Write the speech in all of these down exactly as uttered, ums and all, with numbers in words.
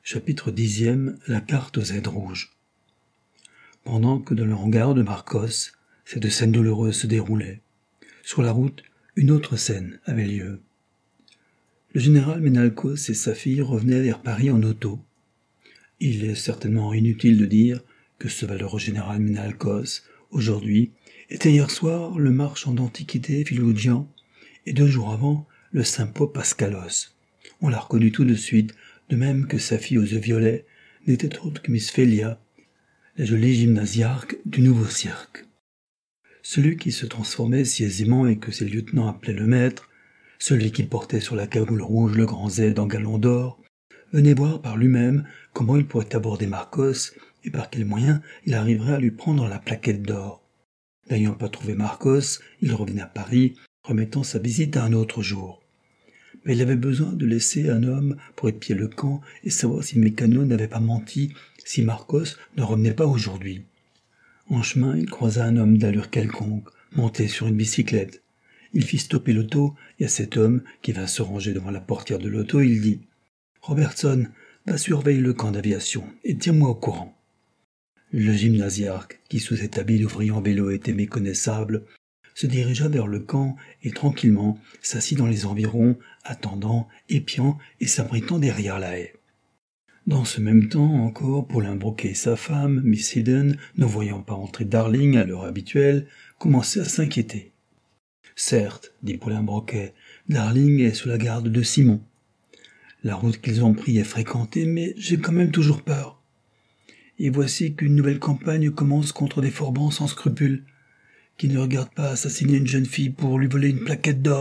Chapitre dixième. La carte aux aides rouges. Pendant que dans le hangar de Marcos, cette scène douloureuse se déroulait, sur la route, une autre scène avait lieu. Le général Menalcos et sa fille revenaient vers Paris en auto. Il est certainement inutile de dire que ce valeureux général Menalcos, aujourd'hui, était hier soir le marchand d'antiquités Philogian, et deux jours avant, le saint Pope Pascalos. On l'a reconnu tout de suite, de même que sa fille aux yeux violets n'était autre que Miss Phelia, la jolie gymnasiarque du nouveau cirque. Celui qui se transformait si aisément et que ses lieutenants appelaient le maître, celui qui portait sur la cagoule rouge le grand Z en galon d'or, venait voir par lui-même comment il pourrait aborder Marcos et par quels moyens il arriverait à lui prendre la plaquette d'or. N'ayant pas trouvé Marcos, il revenait à Paris, remettant sa visite à un autre jour. Mais il avait besoin de laisser un homme pour épier le camp et savoir si Mécano n'avait pas menti, si Marcos ne revenait pas aujourd'hui. En chemin, il croisa un homme d'allure quelconque, monté sur une bicyclette. Il fit stopper l'auto, et à cet homme, qui vint se ranger devant la portière de l'auto, il dit « Robertson, va surveiller le camp d'aviation, et tiens-moi au courant. » Le gymnasiarque, qui sous cet habit d'ouvrier en vélo était méconnaissable, se dirigea vers le camp et tranquillement s'assit dans les environs, attendant, épiant et s'abritant derrière la haie. Dans ce même temps encore, Paulin Broquet et sa femme, Miss Eden, ne voyant pas entrer Darling à l'heure habituelle, commençaient à s'inquiéter. « Certes, dit Paulin Broquet, Darling est sous la garde de Simon. La route qu'ils ont prise est fréquentée, mais j'ai quand même toujours peur. Et voici qu'une nouvelle campagne commence contre des forbans sans scrupules, qui ne regarde pas assassiner une jeune fille pour lui voler une plaquette d'or. »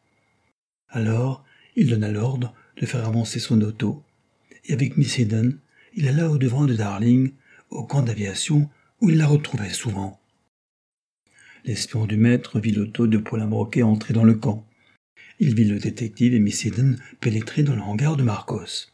Alors, il donna l'ordre de faire avancer son auto, et avec Miss Eden, il alla au-devant de Darling, au camp d'aviation, où il la retrouvait souvent. L'espion du maître vit l'auto de Paulin Broquet entrer dans le camp. Il vit le détective et Miss Eden pénétrer dans le hangar de Marcos.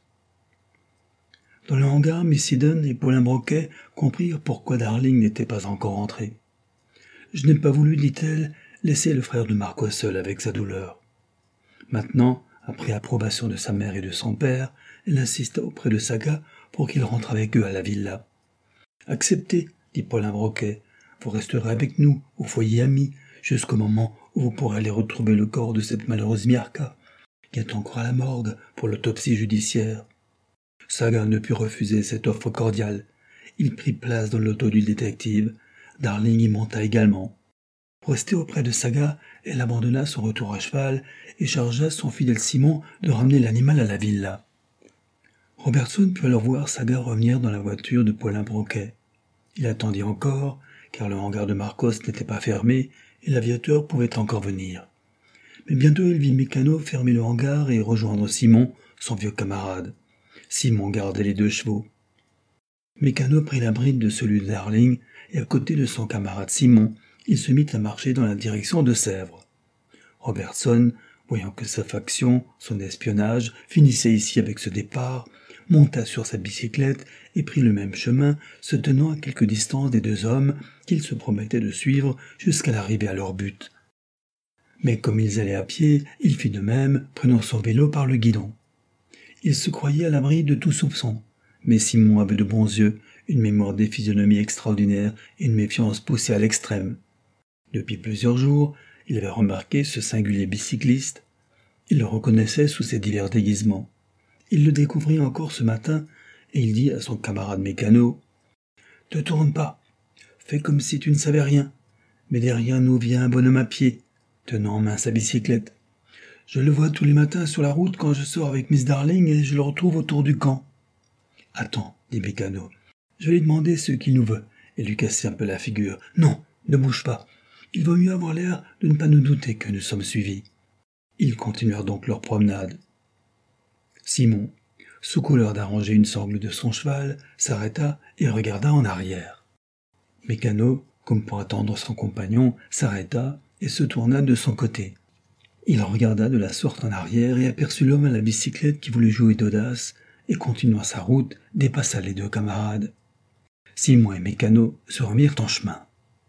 Dans le hangar, Miss Eden et Paulin Broquet comprirent pourquoi Darling n'était pas encore entré. « Je n'ai pas voulu, dit-elle, laisser le frère de Marcos seul avec sa douleur. » Maintenant, après approbation de sa mère et de son père, elle insista auprès de Saga pour qu'il rentre avec eux à la villa. « Acceptez, dit Paulin Broquet, vous resterez avec nous, au foyer ami, jusqu'au moment où vous pourrez aller retrouver le corps de cette malheureuse Miarca, qui est encore à la morgue pour l'autopsie judiciaire. » Saga ne put refuser cette offre cordiale. Il prit place dans l'auto du détective. Darling y monta également. Pour rester auprès de Saga, elle abandonna son retour à cheval et chargea son fidèle Simon de ramener l'animal à la villa. Robertson put alors voir Saga revenir dans la voiture de Paulin Broquet. Il attendit encore, car le hangar de Marcos n'était pas fermé et l'aviateur pouvait encore venir. Mais bientôt il vit Mécano fermer le hangar et rejoindre Simon, son vieux camarade. Simon gardait les deux chevaux. Mécano prit la bride de celui de Darling et à côté de son camarade Simon, il se mit à marcher dans la direction de Sèvres. Robertson, voyant que sa faction, son espionnage, finissait ici avec ce départ, monta sur sa bicyclette et prit le même chemin, se tenant à quelque distance des deux hommes qu'il se promettait de suivre jusqu'à l'arrivée à leur but. Mais comme ils allaient à pied, il fit de même, prenant son vélo par le guidon. Il se croyait à l'abri de tout soupçon, mais Simon avait de bons yeux, une mémoire des physionomies extraordinaire et une méfiance poussée à l'extrême. Depuis plusieurs jours, il avait remarqué ce singulier bicycliste. Il le reconnaissait sous ses divers déguisements. Il le découvrit encore ce matin, et il dit à son camarade Mécano « Te tourne pas, fais comme si tu ne savais rien, mais derrière nous vient un bonhomme à pied, tenant en main sa bicyclette. Je le vois tous les matins sur la route quand je sors avec Miss Darling et je le retrouve autour du camp. »« Attends, dit Mécano, je vais lui demander ce qu'il nous veut, et lui casser un peu la figure. Non, ne bouge pas. Il vaut mieux avoir l'air de ne pas nous douter que nous sommes suivis. » Ils continuèrent donc leur promenade. Simon, sous couleur d'arranger une sangle de son cheval, s'arrêta et regarda en arrière. Mécano, comme pour attendre son compagnon, s'arrêta et se tourna de son côté. Il regarda de la sorte en arrière et aperçut l'homme à la bicyclette qui voulut jouer d'audace et, continuant sa route, dépassa les deux camarades. Simon et Mécano se remirent en chemin.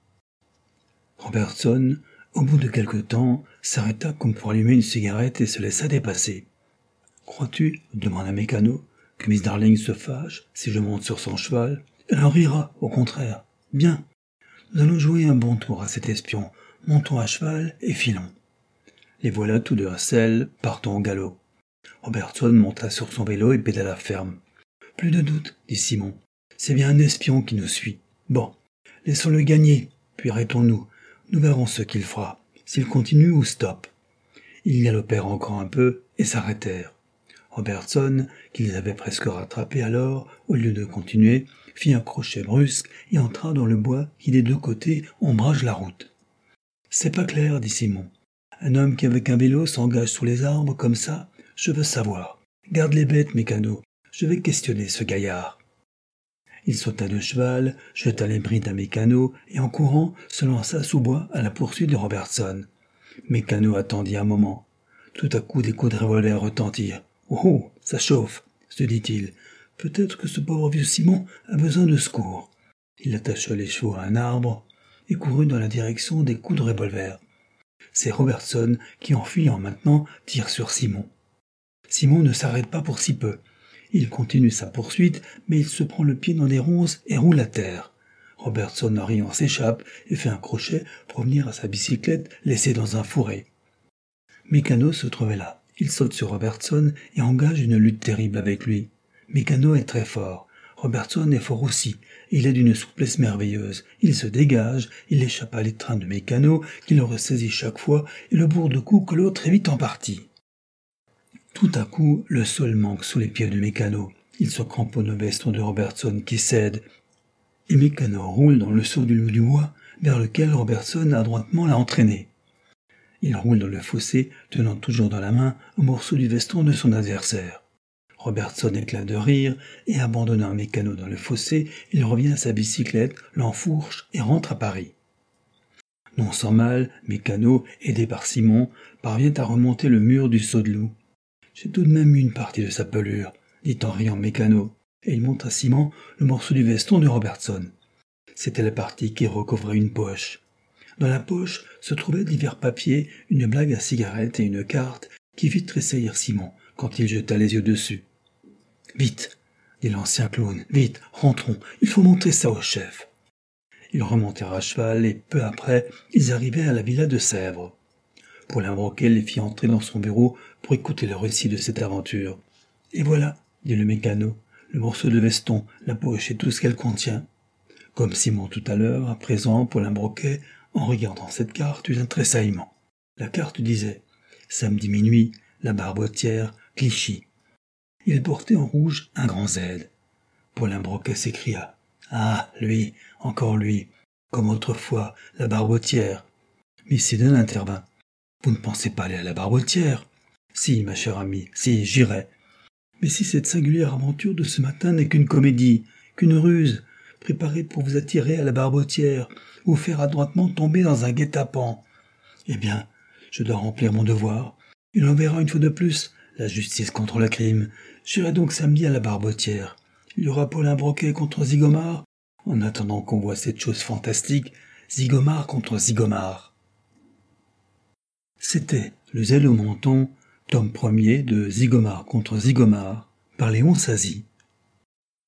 Robertson, au bout de quelque temps, s'arrêta comme pour allumer une cigarette et se laissa dépasser. « Crois-tu, demanda Mécano, que Miss Darling se fâche si je monte sur son cheval. Elle en rira, au contraire. Bien, nous allons jouer un bon tour à cet espion. Montons à cheval et filons. Les voilà tous deux à selle, partons au galop. Robertson monta sur son vélo et pédala ferme. Plus de doute, dit Simon. C'est bien un espion qui nous suit. Bon, laissons-le gagner, puis arrêtons-nous. Nous verrons ce qu'il fera, s'il continue ou stoppe. Ils galopèrent encore un peu et s'arrêtèrent. Robertson, qui les avait presque rattrapés alors, au lieu de continuer, fit un crochet brusque et entra dans le bois qui des deux côtés ombrage la route. « C'est pas clair, dit Simon. Un homme qui avec un vélo s'engage sous les arbres comme ça, je veux savoir. Garde les bêtes, Mécano. Je vais questionner ce gaillard. » Il sauta de cheval, jeta les brides à Mécano et en courant se lança sous bois à la poursuite de Robertson. Mécano attendit un moment. Tout à coup des coups de revolver retentirent. « Oh, oh, ça chauffe !» se dit-il. « Peut-être que ce pauvre vieux Simon a besoin de secours. » Il attacha les chevaux à un arbre et courut dans la direction des coups de revolver. C'est Robertson qui, en fuyant maintenant, tire sur Simon. Simon ne s'arrête pas pour si peu. Il continue sa poursuite, mais il se prend le pied dans des ronces et roule à terre. Robertson, en riant, s'échappe et fait un crochet pour revenir à sa bicyclette laissée dans un fourré. Mécano se trouvait là. Il saute sur Robertson et engage une lutte terrible avec lui. Mécano est très fort. Robertson est fort aussi. Il est d'une souplesse merveilleuse. Il se dégage, il échappe à l'étreinte de Mécano, qui le ressaisit chaque fois et le bourre de coups que l'autre évite en partie. Tout à coup, le sol manque sous les pieds de Mécano. Il se cramponne au veston de Robertson qui cède. Et Mécano roule dans le saut du loup du bois, vers lequel Robertson adroitement l'a entraîné. Il roule dans le fossé, tenant toujours dans la main un morceau du veston de son adversaire. Robertson éclate de rire, et abandonnant Mécano dans le fossé, il revient à sa bicyclette, l'enfourche et rentre à Paris. Non sans mal, Mécano, aidé par Simon, parvient à remonter le mur du saut de loup. « J'ai tout de même eu une partie de sa pelure, » dit en riant Mécano, et il montre à Simon le morceau du veston de Robertson. C'était la partie qui recouvrait une poche. Dans la poche se trouvaient divers papiers, une blague à cigarette et une carte qui fit tressaillir Simon quand il jeta les yeux dessus. « Vite !» dit l'ancien clown. « Vite, rentrons, il faut montrer ça au chef. » Ils remontèrent à cheval et peu après, ils arrivaient à la villa de Sèvres. Paulin Broquet les fit entrer dans son bureau pour écouter le récit de cette aventure. « Et voilà !» dit le Mécano, « le morceau de veston, la poche et tout ce qu'elle contient. » Comme Simon tout à l'heure, à présent, Paulin Broquet, en regardant cette carte, eut un tressaillement. La carte disait « Samedi minuit, la Barbotière, Clichy ». Il portait en rouge un grand Z. Paulin Broquet s'écria « Ah, lui, encore lui, comme autrefois, la Barbotière. » Mais Sidon intervint. « Vous ne pensez pas aller à la Barbotière ?»« Si, ma chère amie, si, j'irai. Mais si cette singulière aventure de ce matin n'est qu'une comédie, qu'une ruse, préparée pour vous attirer à la Barbotière, vous faire adroitement tomber dans un guet-apens, eh bien, je dois remplir mon devoir. Il en verra une fois de plus la justice contre le crime. J'irai donc samedi à la Barbotière. Il y aura Paulin Broquet contre Zigomar. En attendant qu'on voit cette chose fantastique, Zigomar contre Zigomar. » C'était Le Zèle au menton, tome premier de Zigomar contre Zigomar, par Léon Sazy.